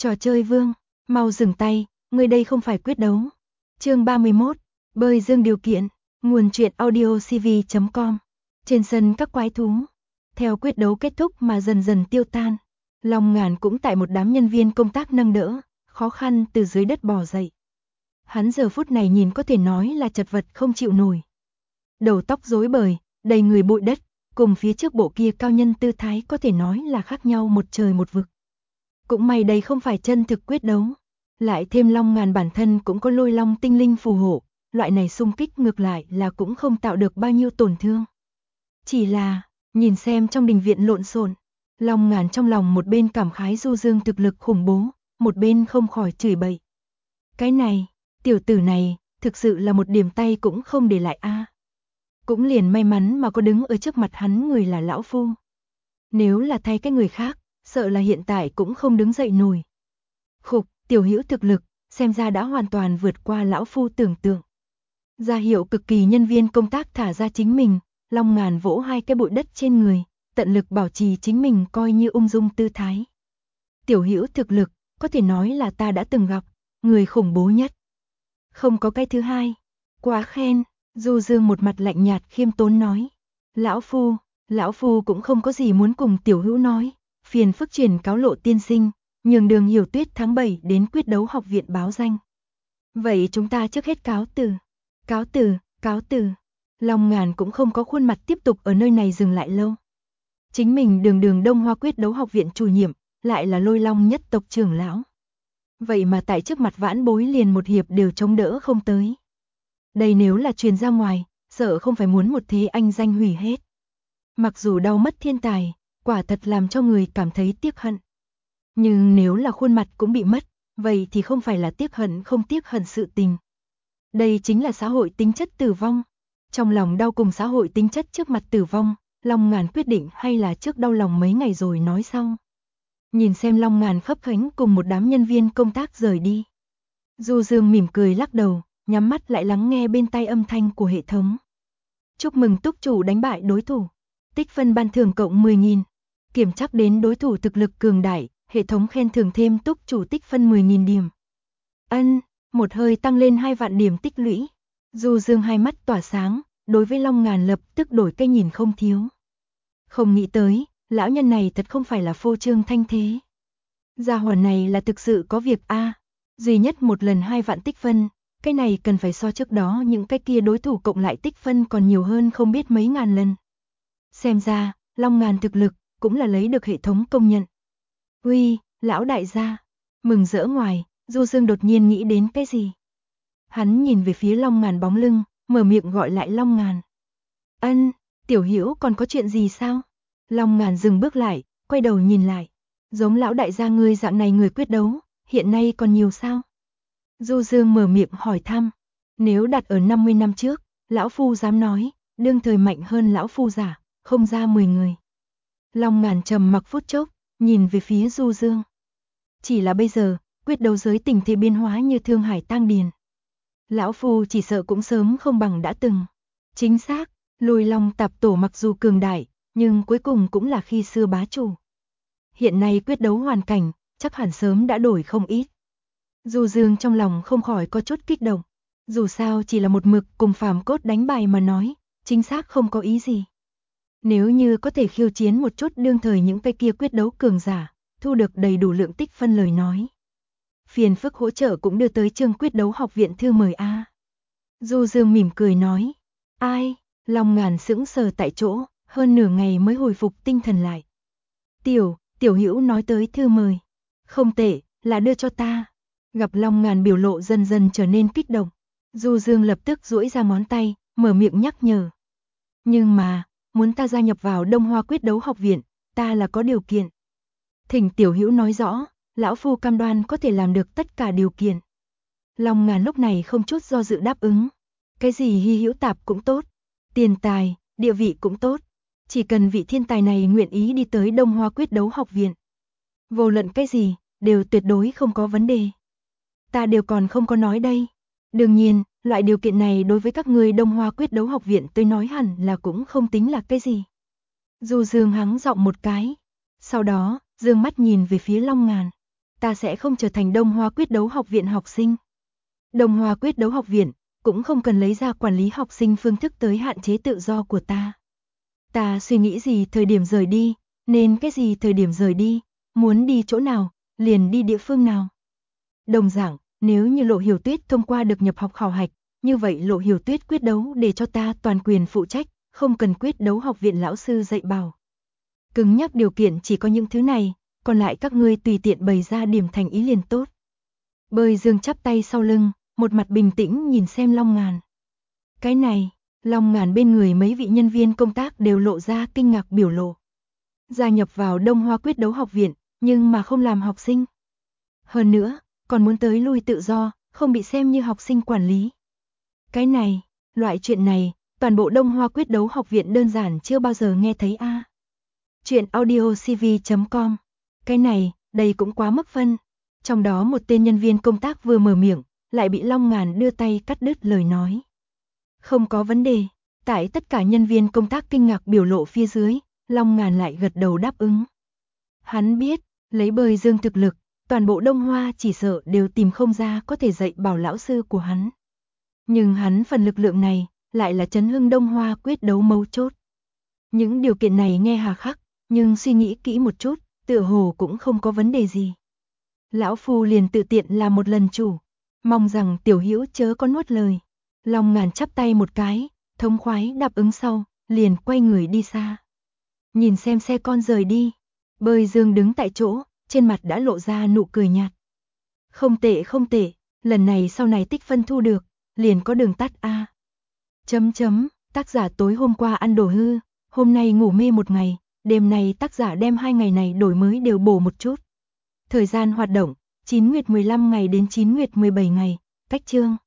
Trò chơi vương, mau dừng tay, người đây không phải quyết đấu. Chương 31, bơi dương điều kiện, nguồn truyện audio cv.com. Trên sân các quái thú, theo quyết đấu kết thúc mà dần dần tiêu tan, Long Ngàn cũng tại một đám nhân viên công tác nâng đỡ, khó khăn từ dưới đất bò dậy. Hắn giờ phút này nhìn có thể nói là chật vật không chịu nổi. Đầu tóc rối bời, đầy người bụi đất, cùng phía trước bộ kia cao nhân tư thái có thể nói là khác nhau một trời một vực. Cũng may đây không phải chân thực quyết đấu, lại thêm Long Ngàn bản thân cũng có lôi long tinh linh phù hộ, loại này xung kích ngược lại là cũng không tạo được bao nhiêu tổn thương. Chỉ là, nhìn xem trong đình viện lộn xộn, Long Ngàn trong lòng một bên cảm khái Du Dương thực lực khủng bố, một bên không khỏi chửi bậy. Cái này, tiểu tử này, thực sự là một điểm tay cũng không để lại a. Cũng liền may mắn mà có đứng ở trước mặt hắn người là lão phu. Nếu là thay cái người khác, sợ là hiện tại cũng không đứng dậy nổi. Khục, tiểu hữu thực lực, xem ra đã hoàn toàn vượt qua lão phu tưởng tượng. Ra hiệu cực kỳ nhân viên công tác thả ra chính mình, Long Ngàn vỗ hai cái bụi đất trên người, tận lực bảo trì chính mình coi như ung dung tư thái. Tiểu hữu thực lực, có thể nói là ta đã từng gặp, người khủng bố nhất. Không có cái thứ hai. Quá khen, Du Dương một mặt lạnh nhạt khiêm tốn nói. Lão phu cũng không có gì muốn cùng tiểu hữu nói, phiền phức truyền cáo Lộ tiên sinh, nhường Đường Hiểu Tuyết tháng 7 đến quyết đấu học viện báo danh. Vậy chúng ta trước hết cáo từ. Cáo từ. Long Ngàn cũng không có khuôn mặt tiếp tục ở nơi này dừng lại lâu. Chính mình đường Đông Hoa quyết đấu học viện chủ nhiệm, lại là Lôi Long nhất tộc trưởng lão. Vậy mà tại trước mặt vãn bối liền một hiệp đều chống đỡ không tới. Đây nếu là truyền ra ngoài, sợ không phải muốn một thế anh danh hủy hết. Mặc dù đau mất thiên tài, quả thật làm cho người cảm thấy tiếc hận. Nhưng nếu là khuôn mặt cũng bị mất, vậy thì không phải là tiếc hận không tiếc hận sự tình. Đây chính là xã hội tính chất tử vong. Trong lòng đau cùng xã hội tính chất trước mặt tử vong, Long Ngàn quyết định hay là trước đau lòng mấy ngày rồi nói sau. Nhìn xem Long Ngàn khấp khánh cùng một đám nhân viên công tác rời đi. Du Dương mỉm cười lắc đầu, nhắm mắt lại lắng nghe bên tai âm thanh của hệ thống. Chúc mừng túc chủ đánh bại đối thủ. Tích phân ban thưởng cộng 10.000. Kiểm trắc đến đối thủ thực lực cường đại, hệ thống khen thưởng thêm túc chủ tích phân 10.000 điểm. Một hơi tăng lên 2 vạn điểm tích lũy. Du Dương hai mắt tỏa sáng, đối với Long Ngàn lập tức đổi cái nhìn không thiếu. Không nghĩ tới, lão nhân này thật không phải là phô trương thanh thế. Gia hỏa này là thực sự có việc a. Duy nhất một lần 2 vạn tích phân, cái này cần phải so trước đó những cái kia đối thủ cộng lại tích phân còn nhiều hơn không biết mấy ngàn lần. Xem ra, Long Ngàn thực lực, cũng là lấy được hệ thống công nhận. Uy, lão đại gia, mừng rỡ ngoài, Du Dương đột nhiên nghĩ đến cái gì. Hắn nhìn về phía Long Ngàn bóng lưng, mở miệng gọi lại Long Ngàn. Tiểu hữu còn có chuyện gì sao? Long Ngàn dừng bước lại, quay đầu nhìn lại. Giống lão đại gia ngươi dạng này người quyết đấu, hiện nay còn nhiều sao? Du Dương mở miệng hỏi thăm. Nếu đặt ở 50 năm trước, lão phu dám nói, đương thời mạnh hơn lão phu giả, không ra 10 người. Long Ngàn trầm mặc phút chốc, nhìn về phía Du Dương. Chỉ là bây giờ, quyết đấu giới tình thế biến hóa như thương hải tang điền. Lão phu chỉ sợ cũng sớm không bằng đã từng. Chính xác, Lôi Long tạp tổ mặc dù cường đại, nhưng cuối cùng cũng là khi xưa bá chủ. Hiện nay quyết đấu hoàn cảnh, chắc hẳn sớm đã đổi không ít. Du Dương trong lòng không khỏi có chút kích động. Dù sao chỉ là một mực cùng phàm cốt đánh bài mà nói, chính xác không có ý gì. Nếu như có thể khiêu chiến một chút đương thời những cái kia quyết đấu cường giả, thu được đầy đủ lượng tích phân lời nói. Phiền phức hỗ trợ cũng đưa tới chương quyết đấu học viện thư mời a. Du Dương mỉm cười nói. Ai? Long Ngàn sững sờ tại chỗ, hơn nửa ngày mới hồi phục tinh thần lại. Tiểu hữu nói tới thư mời. Không tệ, là đưa cho ta. Gặp Long Ngàn biểu lộ dần dần trở nên kích động. Du Dương lập tức duỗi ra ngón tay, mở miệng nhắc nhở. Nhưng mà, muốn ta gia nhập vào Đông Hoa quyết đấu học viện, ta là có điều kiện. Thỉnh tiểu hữu nói rõ, lão phu cam đoan có thể làm được tất cả điều kiện. Long Ngàn lúc này không chút do dự đáp ứng. Cái gì hy hữu tạp cũng tốt, tiền tài, địa vị cũng tốt. Chỉ cần vị thiên tài này nguyện ý đi tới Đông Hoa quyết đấu học viện. Vô luận cái gì, đều tuyệt đối không có vấn đề. Ta đều còn không có nói đây. Đương nhiên, loại điều kiện này đối với các người Đông Hoa quyết đấu học viện tôi nói hẳn là cũng không tính là cái gì. Du Dương hắng giọng một cái. Sau đó, dương mắt nhìn về phía Long Ngàn. ta sẽ không trở thành Đông Hoa Quyết Đấu Học viện học sinh. Đông Hoa Quyết Đấu Học viện cũng không cần lấy ra quản lý học sinh phương thức tới hạn chế tự do của ta. Ta suy nghĩ gì thời điểm rời đi, nên cái gì thời điểm rời đi, muốn đi chỗ nào, liền đi địa phương nào. Đồng dạng, nếu như Lộ Hiểu Tuyết thông qua được nhập học khảo hạch, như vậy Lộ Hiểu Tuyết quyết đấu để cho ta toàn quyền phụ trách, không cần Quyết Đấu Học viện lão sư dạy bảo. Cứng nhắc điều kiện chỉ có những thứ này, còn lại các ngươi tùy tiện bày ra điểm thành ý liền tốt. Bơi Dương chắp tay sau lưng, một mặt bình tĩnh nhìn xem Long Ngàn. Cái này, Long Ngàn bên người mấy vị nhân viên công tác đều lộ ra kinh ngạc biểu lộ. Gia nhập vào Đông Hoa Quyết Đấu Học viện, nhưng mà không làm học sinh. Hơn nữa, còn muốn tới lui tự do, không bị xem như học sinh quản lý. Cái này, loại chuyện này, toàn bộ Đông Hoa Quyết Đấu Học viện đơn giản chưa bao giờ nghe thấy a. Chuyện audiocv.com. Cái này, đây cũng quá mức phân. Trong đó một tên nhân viên công tác vừa mở miệng, lại bị Long Ngàn đưa tay cắt đứt lời nói. Không có vấn đề, tại tất cả nhân viên công tác kinh ngạc biểu lộ phía dưới, Long Ngàn lại gật đầu đáp ứng. Hắn biết, lấy Bơi Dương thực lực, toàn bộ Đông Hoa chỉ sợ đều tìm không ra có thể dạy bảo lão sư của hắn. Nhưng hắn phần lực lượng này, lại là chấn hưng Đông Hoa Quyết Đấu mấu chốt. Những điều kiện này nghe hà khắc, nhưng suy nghĩ kỹ một chút, tựa hồ cũng không có vấn đề gì. Lão Phu liền tự tiện làm một lần chủ, mong rằng Tiểu Hữu chớ có nuốt lời. Long Ngàn chắp tay một cái, thống khoái đáp ứng sau, liền quay người đi xa. Nhìn xem xe con rời đi, Bơi Dương đứng tại chỗ, trên mặt đã lộ ra nụ cười nhạt. Không tệ không tệ, lần này sau này tích phân thu được, liền có đường tắt a. Tác giả tối hôm qua ăn đồ hư, hôm nay ngủ mê một ngày, đêm nay tác giả đem 2 ngày này đổi mới đều bổ một chút. Thời gian hoạt động, 9 nguyệt 15 ngày đến 9 nguyệt 17 ngày, cách chương.